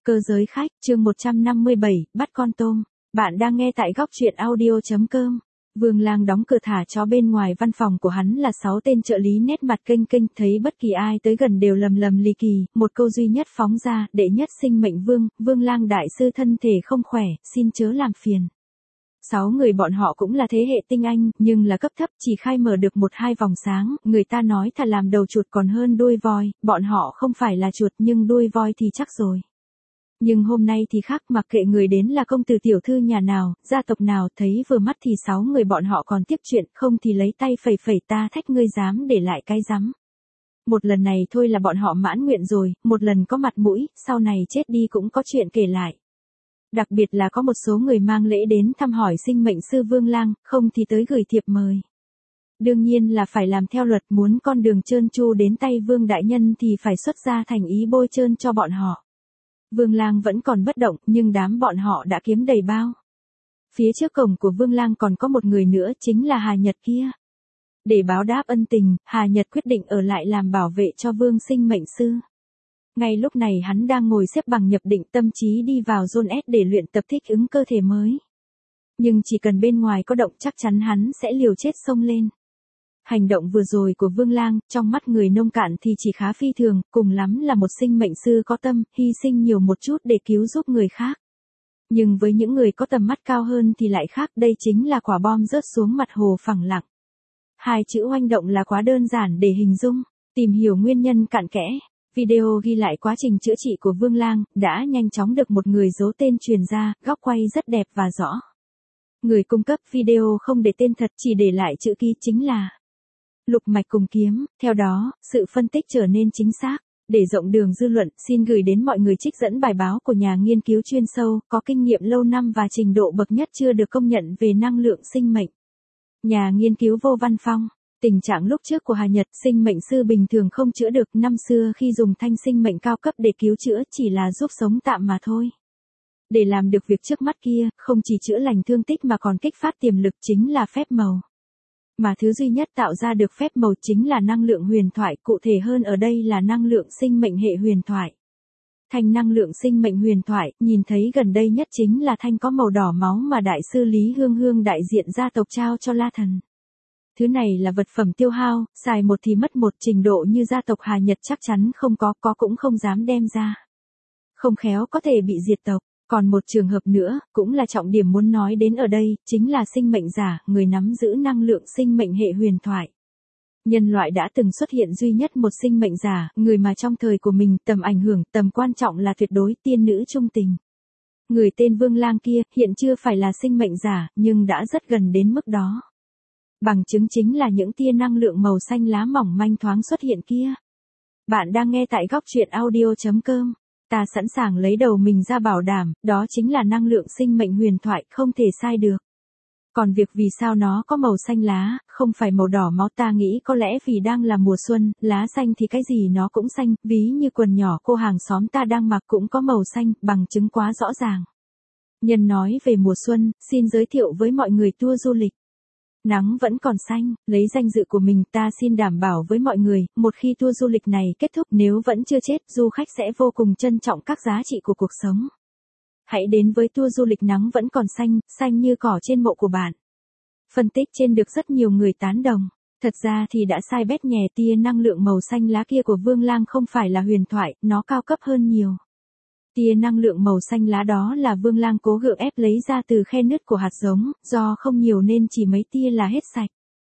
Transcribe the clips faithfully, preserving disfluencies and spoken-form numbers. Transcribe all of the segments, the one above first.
Cơ giới khách, chương một trăm năm mươi bảy, bắt con tôm. Bạn đang nghe tại góc truyện audio chấm com. Vương Lang đóng cửa thả chó bên ngoài văn phòng của hắn là sáu tên trợ lý nét mặt kênh kênh, thấy bất kỳ ai tới gần đều lầm lầm lì kỳ, một câu duy nhất phóng ra, đệ nhất sinh mệnh vương, Vương Lang đại sư thân thể không khỏe, xin chớ làm phiền. Sáu người bọn họ cũng là thế hệ tinh anh, nhưng là cấp thấp, chỉ khai mở được một hai vòng sáng, người ta nói thà làm đầu chuột còn hơn đuôi voi, bọn họ không phải là chuột nhưng đuôi voi thì chắc rồi. Nhưng hôm nay thì khác, mặc kệ người đến là công tử tiểu thư nhà nào, gia tộc nào, thấy vừa mắt thì sáu người bọn họ còn tiếp chuyện, không thì lấy tay phẩy phẩy ta thách ngươi dám để lại cái rắm. Một lần này thôi là bọn họ mãn nguyện rồi, một lần có mặt mũi, sau này chết đi cũng có chuyện kể lại. Đặc biệt là có một số người mang lễ đến thăm hỏi sinh mệnh sư Vương Lang, không thì tới gửi thiệp mời. Đương nhiên là phải làm theo luật, muốn con đường trơn tru đến tay Vương đại nhân thì phải xuất ra thành ý bôi trơn cho bọn họ. Vương Lang vẫn còn bất động, nhưng đám bọn họ đã kiếm đầy bao. Phía trước cổng của Vương Lang còn có một người nữa, chính là Hà Nhật kia. Để báo đáp ân tình, Hà Nhật quyết định ở lại làm bảo vệ cho Vương sinh mệnh sư. Ngay lúc này hắn đang ngồi xếp bằng nhập định tâm trí đi vào zone S để luyện tập thích ứng cơ thể mới. Nhưng chỉ cần bên ngoài có động chắc chắn hắn sẽ liều chết xông lên. Hành động vừa rồi của Vương Lang, trong mắt người nông cạn thì chỉ khá phi thường, cùng lắm là một sinh mệnh sư có tâm, hy sinh nhiều một chút để cứu giúp người khác. Nhưng với những người có tầm mắt cao hơn thì lại khác, đây chính là quả bom rớt xuống mặt hồ phẳng lặng. Hai chữ oanh động là quá đơn giản để hình dung, tìm hiểu nguyên nhân cặn kẽ. Video ghi lại quá trình chữa trị của Vương Lang, đã nhanh chóng được một người giấu tên truyền ra, góc quay rất đẹp và rõ. Người cung cấp video không để tên thật, chỉ để lại chữ ký chính là Lục Mạch cùng kiếm, theo đó, sự phân tích trở nên chính xác. Để rộng đường dư luận, xin gửi đến mọi người trích dẫn bài báo của nhà nghiên cứu chuyên sâu, có kinh nghiệm lâu năm và trình độ bậc nhất chưa được công nhận về năng lượng sinh mệnh. Nhà nghiên cứu Vô Văn Phong. Tình trạng lúc trước của Hà Nhật, sinh mệnh sư bình thường không chữa được, năm xưa khi dùng thanh sinh mệnh cao cấp để cứu chữa chỉ là giúp sống tạm mà thôi. Để làm được việc trước mắt kia, không chỉ chữa lành thương tích mà còn kích phát tiềm lực chính là phép màu. Mà thứ duy nhất tạo ra được phép màu chính là năng lượng huyền thoại, cụ thể hơn ở đây là năng lượng sinh mệnh hệ huyền thoại. Thanh năng lượng sinh mệnh huyền thoại, nhìn thấy gần đây nhất chính là thanh có màu đỏ máu mà đại sư Lý Hương Hương đại diện gia tộc trao cho La Thần. Thứ này là vật phẩm tiêu hao, xài một thì mất một, trình độ như gia tộc Hà Nhật chắc chắn không có, có cũng không dám đem ra. Không khéo có thể bị diệt tộc. Còn một trường hợp nữa, cũng là trọng điểm muốn nói đến ở đây, chính là sinh mệnh giả, người nắm giữ năng lượng sinh mệnh hệ huyền thoại. Nhân loại đã từng xuất hiện duy nhất một sinh mệnh giả, người mà trong thời của mình tầm ảnh hưởng, tầm quan trọng là tuyệt đối, tiên nữ trung tình. Người tên Vương Lang kia, hiện chưa phải là sinh mệnh giả, nhưng đã rất gần đến mức đó. Bằng chứng chính là những tia năng lượng màu xanh lá mỏng manh thoáng xuất hiện kia. Bạn đang nghe tại góc truyện audio chấm com. Ta sẵn sàng lấy đầu mình ra bảo đảm, đó chính là năng lượng sinh mệnh huyền thoại, không thể sai được. Còn việc vì sao nó có màu xanh lá, không phải màu đỏ máu, ta nghĩ có lẽ vì đang là mùa xuân, lá xanh thì cái gì nó cũng xanh, ví như quần nhỏ cô hàng xóm ta đang mặc cũng có màu xanh, bằng chứng quá rõ ràng. Nhân nói về mùa xuân, xin giới thiệu với mọi người tour du lịch. Nắng vẫn còn xanh, lấy danh dự của mình ta xin đảm bảo với mọi người, một khi tour du lịch này kết thúc nếu vẫn chưa chết, du khách sẽ vô cùng trân trọng các giá trị của cuộc sống. Hãy đến với tour du lịch nắng vẫn còn xanh, xanh như cỏ trên mộ của bạn. Phân tích trên được rất nhiều người tán đồng. Thật ra thì đã sai bét nhè, tia năng lượng màu xanh lá kia của Vương Lang không phải là huyền thoại, nó cao cấp hơn nhiều. Tia năng lượng màu xanh lá đó là Vương Lang cố gượng ép lấy ra từ khe nứt của hạt giống, do không nhiều nên chỉ mấy tia là hết sạch.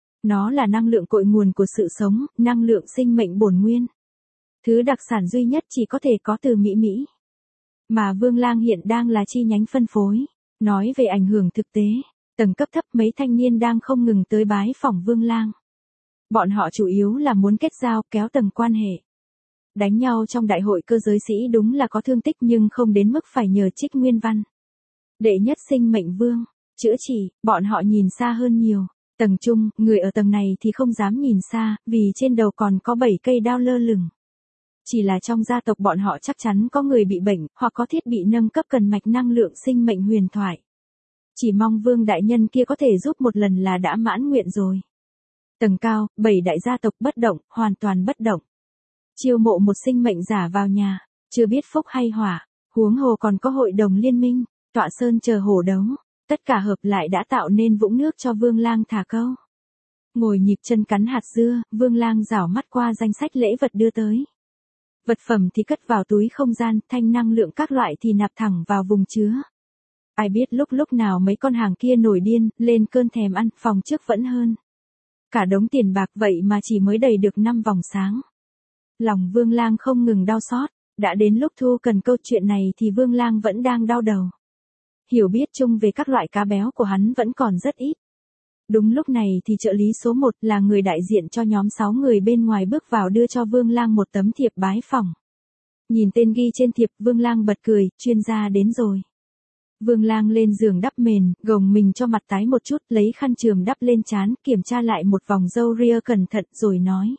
Nó là năng lượng cội nguồn của sự sống, năng lượng sinh mệnh bổn nguyên. Thứ đặc sản duy nhất chỉ có thể có từ Mỹ Mỹ. Mà Vương Lang hiện đang là chi nhánh phân phối. Nói về ảnh hưởng thực tế, tầng cấp thấp mấy thanh niên đang không ngừng tới bái phỏng Vương Lang. Bọn họ chủ yếu là muốn kết giao, kéo tầng quan hệ. Đánh nhau trong đại hội cơ giới sĩ đúng là có thương tích nhưng không đến mức phải nhờ trích nguyên văn. Đệ nhất sinh mệnh vương, chữa trị, bọn họ nhìn xa hơn nhiều. Tầng trung, người ở tầng này thì không dám nhìn xa, vì trên đầu còn có bảy cây đao lơ lửng. Chỉ là trong gia tộc bọn họ chắc chắn có người bị bệnh, hoặc có thiết bị nâng cấp cần mạch năng lượng sinh mệnh huyền thoại. Chỉ mong Vương đại nhân kia có thể giúp một lần là đã mãn nguyện rồi. Tầng cao, bảy đại gia tộc bất động, hoàn toàn bất động. Chiêu mộ một sinh mệnh giả vào nhà, chưa biết phúc hay hỏa, Huống hồ còn có hội đồng liên minh, tọa sơn chờ hổ đấu, tất cả hợp lại đã tạo nên vũng nước cho Vương Lang thả câu. Ngồi nhịp chân cắn hạt dưa, Vương Lang rảo mắt qua danh sách lễ vật đưa tới. Vật phẩm thì cất vào túi không gian, thanh năng lượng các loại thì nạp thẳng vào vùng chứa. Ai biết lúc lúc nào mấy con hàng kia nổi điên, lên cơn thèm ăn, phòng trước vẫn hơn. Cả đống tiền bạc vậy mà chỉ mới đầy được năm vòng sáng. Lòng Vương Lang không ngừng đau xót, đã đến lúc thu cần câu chuyện này thì Vương Lang vẫn đang đau đầu. Hiểu biết chung về các loại cá béo của hắn vẫn còn rất ít. Đúng lúc này thì trợ lý số một là người đại diện cho nhóm sáu người bên ngoài bước vào đưa cho Vương Lang một tấm thiệp bái phỏng. Nhìn tên ghi trên thiệp, Vương Lang bật cười, chuyên gia đến rồi. Vương Lang lên giường đắp mền, gồng mình cho mặt tái một chút, lấy khăn chườm đắp lên trán, kiểm tra lại một vòng râu ria cẩn thận rồi nói.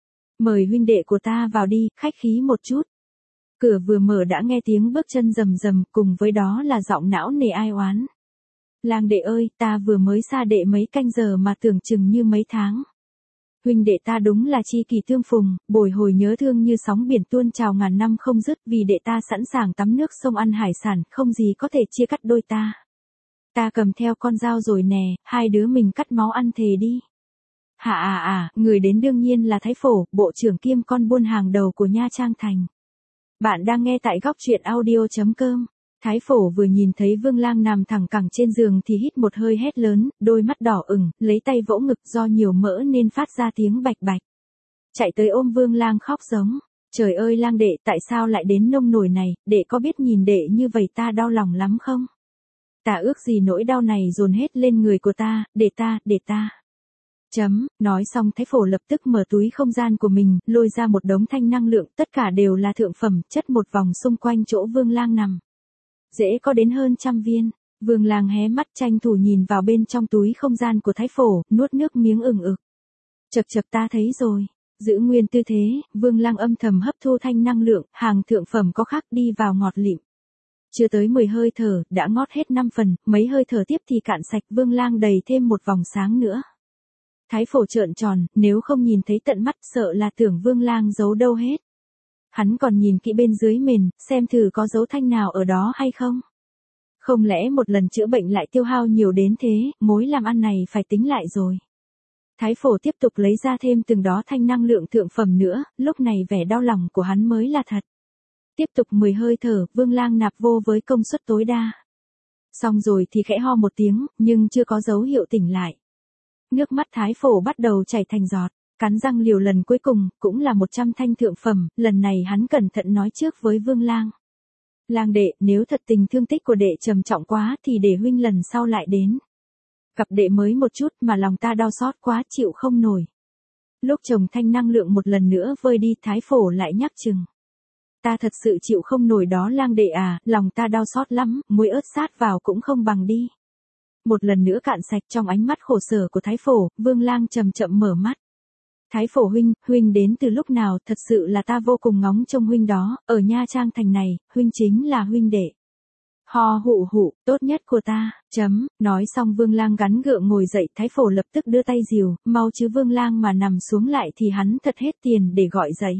Mời huynh đệ của ta vào đi, khách khí một chút. Cửa vừa mở đã nghe tiếng bước chân rầm rầm, cùng với đó là giọng não nề ai oán. Lang đệ ơi, ta vừa mới xa đệ mấy canh giờ mà tưởng chừng như mấy tháng. Huynh đệ ta đúng là chi kỳ tương phùng, bồi hồi nhớ thương như sóng biển tuôn trào ngàn năm không dứt, vì đệ ta sẵn sàng tắm nước sông ăn hải sản, không gì có thể chia cắt đôi ta. Ta cầm theo con dao rồi nè, hai đứa mình cắt máu ăn thề đi. Hả à à, người đến đương nhiên là Thái Phổ, bộ trưởng kiêm con buôn hàng đầu của Nha Trang Thành. Bạn đang nghe tại góc truyện audio chấm com. Thái Phổ vừa nhìn thấy Vương Lang nằm thẳng cẳng trên giường thì hít một hơi hét lớn, đôi mắt đỏ ửng, lấy tay vỗ ngực, do nhiều mỡ nên phát ra tiếng bạch bạch. Chạy tới ôm Vương Lang khóc giống. Trời ơi Lang đệ, tại sao lại đến nông nổi này, đệ có biết nhìn đệ như vậy ta đau lòng lắm không? Ta ước gì nỗi đau này dồn hết lên người của ta, để ta, để ta. Chấm, nói xong Thái Phổ lập tức mở túi không gian của mình, lôi ra một đống thanh năng lượng, tất cả đều là thượng phẩm, chất một vòng xung quanh chỗ Vương Lang nằm. Dễ có đến hơn trăm viên. Vương Lang hé mắt tranh thủ nhìn vào bên trong túi không gian của Thái Phổ, nuốt nước miếng ừng ực. Chật chật ta thấy rồi. Giữ nguyên tư thế, Vương Lang âm thầm hấp thu thanh năng lượng, hàng thượng phẩm có khác đi vào ngọt lịm. Chưa tới mười hơi thở, đã ngót hết năm phần, mấy hơi thở tiếp thì cạn sạch, Vương Lang đầy thêm một vòng sáng nữa. Thái Phổ trợn tròn, nếu không nhìn thấy tận mắt sợ là tưởng Vương Lang giấu đâu hết. Hắn còn nhìn kỹ bên dưới mền, xem thử có dấu thanh nào ở đó hay không. Không lẽ một lần chữa bệnh lại tiêu hao nhiều đến thế, mối làm ăn này phải tính lại rồi. Thái Phổ tiếp tục lấy ra thêm từng đó thanh năng lượng thượng phẩm nữa, lúc này vẻ đau lòng của hắn mới là thật. Tiếp tục mười hơi thở, Vương Lang nạp vô với công suất tối đa. Xong rồi thì khẽ ho một tiếng, nhưng chưa có dấu hiệu tỉnh lại. Nước mắt Thái Phổ bắt đầu chảy thành giọt. Cắn răng liều lần cuối cùng, cũng là một trăm thanh thượng phẩm, lần này hắn cẩn thận nói trước với Vương Lang. Lang đệ, nếu thật tình thương tích của đệ trầm trọng quá thì để huynh lần sau lại đến. Gặp đệ mới một chút mà lòng ta đau xót quá chịu không nổi. Lúc chồng thanh năng lượng một lần nữa vơi đi Thái Phổ lại nhắc chừng. Ta thật sự chịu không nổi đó Lang đệ à, lòng ta đau xót lắm, muối ớt sát vào cũng không bằng đi. Một lần nữa cạn sạch trong ánh mắt khổ sở của Thái Phổ, Vương Lang chậm chậm mở mắt. Thái Phổ huynh, huynh đến từ lúc nào, thật sự là ta vô cùng ngóng trông huynh đó, ở Nha Trang Thành này, huynh chính là huynh đệ. Ho hụ hụ, tốt nhất của ta, chấm, nói xong Vương Lang gắn gượng ngồi dậy, Thái Phổ lập tức đưa tay dìu, mau chứ Vương Lang mà nằm xuống lại thì hắn thật hết tiền để gọi dậy.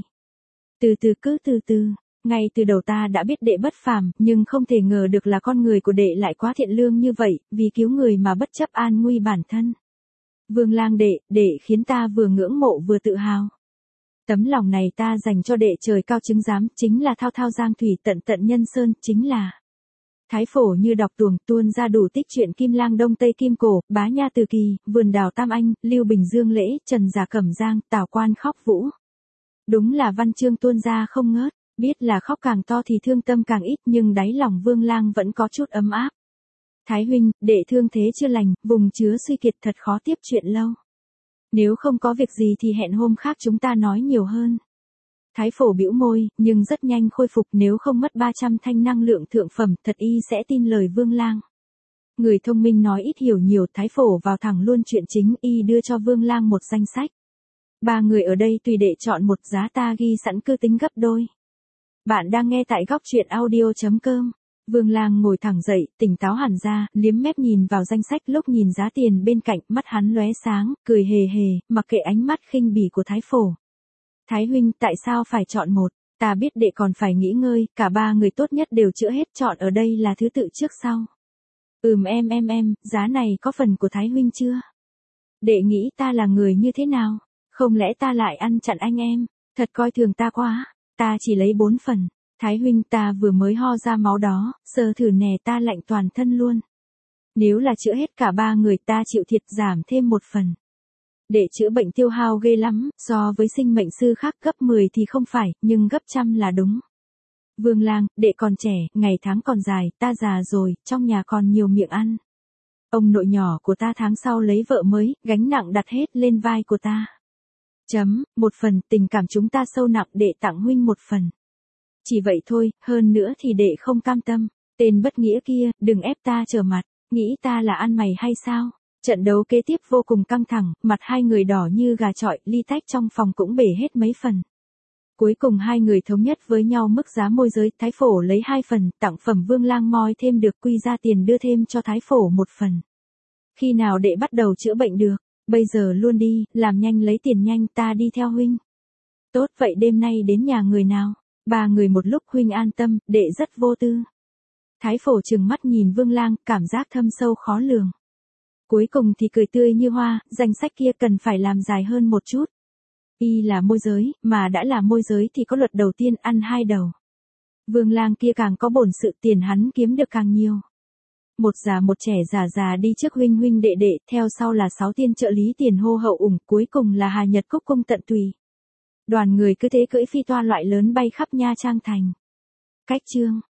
Từ từ cứ từ từ, ngay từ đầu ta đã biết đệ bất phàm, nhưng không thể ngờ được là con người của đệ lại quá thiện lương như vậy, vì cứu người mà bất chấp an nguy bản thân. Vương Lang đệ, đệ khiến ta vừa ngưỡng mộ vừa tự hào. Tấm lòng này ta dành cho đệ trời cao chứng giám, chính là thao thao giang thủy tận tận nhân sơn, chính là. Thái Phổ như đọc tuồng tuôn ra đủ tích chuyện Kim Lang Đông Tây Kim Cổ, Bá Nha Từ Kỳ, Vườn Đào Tam Anh, Lưu Bình Dương Lễ, Trần Giả Cẩm Giang, Tào Quan Khóc Vũ. Đúng là văn chương tuôn ra không ngớt, biết là khóc càng to thì thương tâm càng ít, nhưng đáy lòng Vương Lang vẫn có chút ấm áp. Thái huynh, đệ thương thế chưa lành, vùng chứa suy kiệt thật khó tiếp chuyện lâu. Nếu không có việc gì thì hẹn hôm khác chúng ta nói nhiều hơn. Thái Phổ bĩu môi, nhưng rất nhanh khôi phục, nếu không mất ba trăm thanh năng lượng thượng phẩm, thật y sẽ tin lời Vương Lang. Người thông minh nói ít hiểu nhiều, Thái Phổ vào thẳng luôn chuyện chính, y đưa cho Vương Lang một danh sách. Ba người ở đây tùy đệ chọn một, giá ta ghi sẵn cứ tính gấp đôi. Bạn đang nghe tại góc truyện audio chấm com. Vương Lang ngồi thẳng dậy, tỉnh táo hẳn ra, liếm mép nhìn vào danh sách, lúc nhìn giá tiền bên cạnh, mắt hắn lóe sáng, cười hề hề, mặc kệ ánh mắt khinh bỉ của Thái Phổ. Thái huynh, tại sao phải chọn một? Ta biết đệ còn phải nghỉ ngơi, cả ba người tốt nhất đều chữa hết, chọn ở đây là thứ tự trước sau. Ừm em em em, giá này có phần của Thái huynh chưa? Đệ nghĩ ta là người như thế nào? Không lẽ ta lại ăn chặn anh em? Thật coi thường ta quá, ta chỉ lấy bốn phần. Thái huynh, ta vừa mới ho ra máu đó, sơ thử nè, ta lạnh toàn thân luôn. Nếu là chữa hết cả ba người, ta chịu thiệt giảm thêm một phần. Để chữa bệnh tiêu hao ghê lắm, so với sinh mệnh sư khác gấp mười thì không phải, nhưng gấp trăm là đúng. Vương Lang, đệ còn trẻ, ngày tháng còn dài, ta già rồi, trong nhà còn nhiều miệng ăn. Ông nội nhỏ của ta tháng sau lấy vợ mới, gánh nặng đặt hết lên vai của ta. Chấm, một phần, tình cảm chúng ta sâu nặng, đệ tặng huynh một phần. Chỉ vậy thôi, hơn nữa thì đệ không cam tâm. Tên bất nghĩa kia, đừng ép ta trở mặt, nghĩ ta là ăn mày hay sao? Trận đấu kế tiếp vô cùng căng thẳng, mặt hai người đỏ như gà chọi, ly tách trong phòng cũng bể hết mấy phần. Cuối cùng hai người thống nhất với nhau mức giá môi giới, Thái Phổ lấy hai phần, tặng phẩm Vương Lang moi thêm được, quy ra tiền đưa thêm cho Thái Phổ một phần. Khi nào đệ bắt đầu chữa bệnh được? Bây giờ luôn đi, làm nhanh lấy tiền nhanh, ta đi theo huynh. Tốt, vậy đêm nay đến nhà người nào? Ba người một lúc, huynh an tâm, đệ rất vô tư. Thái Phổ trừng mắt nhìn Vương Lang, cảm giác thâm sâu khó lường. Cuối cùng thì cười tươi như hoa, danh sách kia cần phải làm dài hơn một chút. Y là môi giới, mà đã là môi giới thì có luật đầu tiên ăn hai đầu. Vương Lang kia càng có bổn sự, tiền hắn kiếm được càng nhiều. Một già một trẻ, già già đi trước huynh huynh đệ đệ, theo sau là sáu tiên trợ lý tiền hô hậu ủng, cuối cùng là Hà Nhật Cúc cung tận tùy. Đoàn người cứ thế cưỡi phi toa loại lớn bay khắp Nha Trang thành. Cách chương